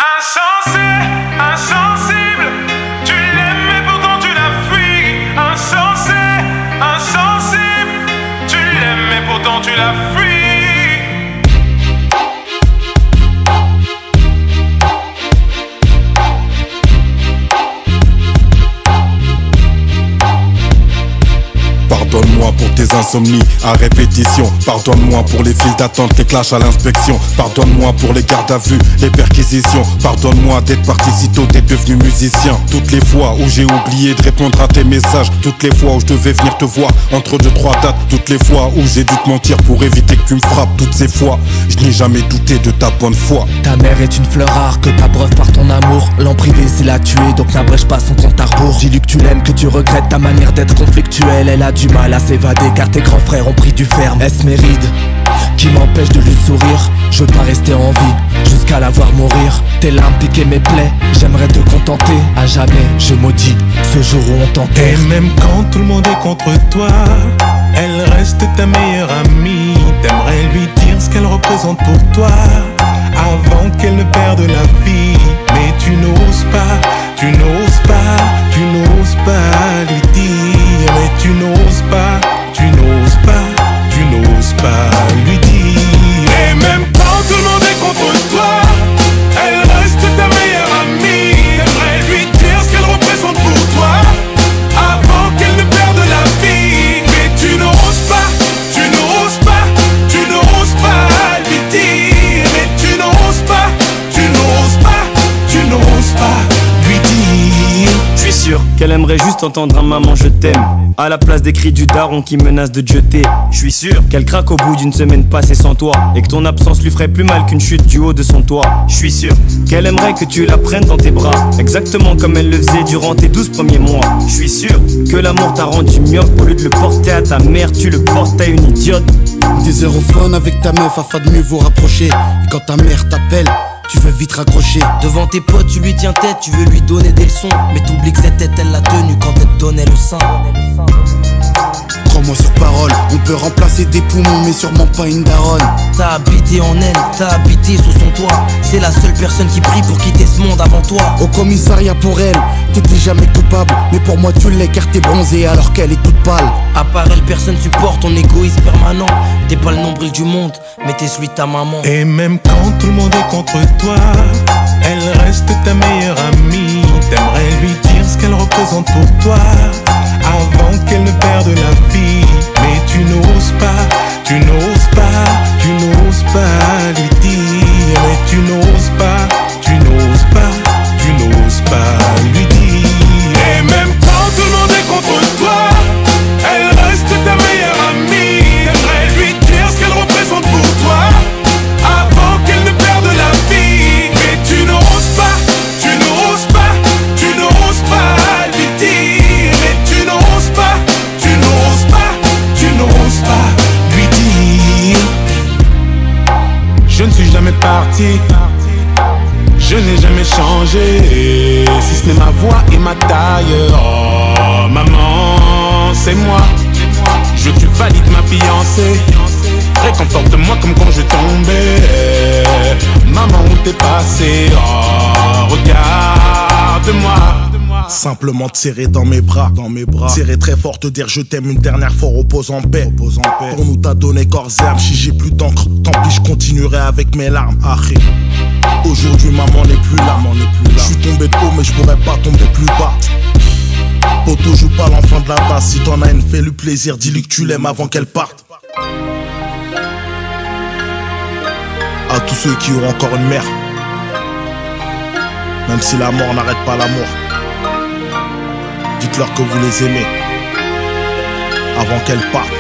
Insensé, insensible, tu l'aimes mais pourtant tu la fuis. Insensé, insensible, tu l'aimes mais pourtant tu la fuis. Pardonne-moi pour tes insomnies à répétition. Pardonne-moi pour les files d'attente, les clashs à l'inspection. Pardonne-moi pour les gardes à vue, les perquisitions. Pardonne-moi d'être parti si tôt, t'es devenu musicien. Toutes les fois où j'ai oublié de répondre à tes messages, toutes les fois où je devais venir te voir entre 2-3 dates, toutes les fois où j'ai dû te mentir pour éviter que tu me frappes, toutes ces fois, je n'ai jamais douté de ta bonne foi. Ta mère est une fleur rare que t'abreuves par ton amour. L'an privé c'est la tuer, donc n'abrège pas son compte à rebours. Dis-lui que tu l'aimes, que tu regrettes ta manière d'être conflictuelle. Elle a du mal à s'évader car tes grands frères ont pris du ferme. Est-ce mes rides qui m'empêchent de lui sourire? Je veux pas rester en vie jusqu'à la voir mourir. Tes larmes piquaient mes plaies, j'aimerais te contenter. À jamais je maudis ce jour où on t'enterre. Et même quand tout le monde est contre toi, elle reste ta meilleure amie. T'aimerais lui dire ce qu'elle représente pour toi avant qu'elle ne perde la vie. Mais tu n'oses pas, tu n'oses pas, tu n'oses pas lui dire. Mais tu n'oses pas, tu n'oses pas, tu n'oses pas lui dire. Et même quand tout le monde est contre toi, elle reste ta meilleure amie. T'aimerais lui dire ce qu'elle représente pour toi avant qu'elle ne perde la vie. Mais tu n'oses pas, tu n'oses pas, tu n'oses pas lui dire. Mais tu n'oses pas, tu n'oses pas, tu n'oses pas lui dire. Je suis sûr qu'elle aimerait juste entendre un maman je t'aime à la place des cris du daron qui menace de te jeter. Je suis sûr qu'elle craque au bout d'une semaine passée sans toi et que ton absence lui ferait plus mal qu'une chute du haut de son toit. Je suis sûr qu'elle aimerait que tu la prennes dans tes bras, exactement comme elle le faisait durant tes 12 premiers mois. Je suis sûr que l'amour t'a rendu myope. Au lieu de le porter à ta mère, tu le portes à une idiote. Des heures au fun avec ta meuf afin de mieux vous rapprocher. Et quand ta mère t'appelle, tu veux vite raccrocher. Devant tes potes tu lui tiens tête, tu veux lui donner des leçons. Mais t'oublies que cette tête elle l'a tenue quand elle te donnait le sein. Crois-moi sur parole, on peut remplacer des poumons mais sûrement pas une daronne. T'as habité en elle, t'as habité sous son toit. C'est la seule personne qui prie pour quitter ce monde avant toi. Au commissariat pour elle, t'étais jamais coupable. Mais pour moi tu l'es car t'es bronzée alors qu'elle est toute pâle. À part elle personne supporte ton égoïsme permanent. T'es pas le nombril du monde, mais t'es celui de ta maman. Et même quand tout le monde est contre toi, elle reste ta meilleure amie. T'aimerais lui dire ce qu'elle représente pour toi avant qu'elle ne perde la vie. Mais tu n'oses pas, tu n'oses pas, tu n'oses pas lui dire. Mais tu n'oses pas, tu n'oses pas, tu n'oses pas lui dire. Et même quand tout le monde est contre toi, elle reste ta meilleure amie. T'aimerais lui dire ce qu'elle représente pour toi avant qu'elle ne perde la vie. Mais tu n'oses pas, tu n'oses pas, tu n'oses pas lui dire. Mais tu n'oses pas, tu n'oses pas, tu n'oses pas lui dire. Je ne suis jamais parti, je n'ai jamais changé, si ce n'est ma voix et ma taille. Oh maman, c'est moi. Je tu valides ma fiancée. Réconforte-moi comme quand je tombais. Maman, où t'es passé? Oh, regarde-moi. Simplement te serrer dans mes bras, serrer très fort, te dire je t'aime une dernière fois, repose en paix. Pour nous t'as donné corps et âme, si j'ai plus d'encre, tant pis je continuerai avec mes larmes. Arrête. Aujourd'hui maman n'est plus là, je suis tombé de haut mais je pourrais pas tomber plus bas. Poto joue pas l'enfant de la tasse, si t'en as une fais-lui plaisir, dis-lui que tu l'aimes avant qu'elle parte. À tous ceux qui auront encore une mère, même si la mort n'arrête pas l'amour, dites-leur que vous les aimez avant qu'elle parte.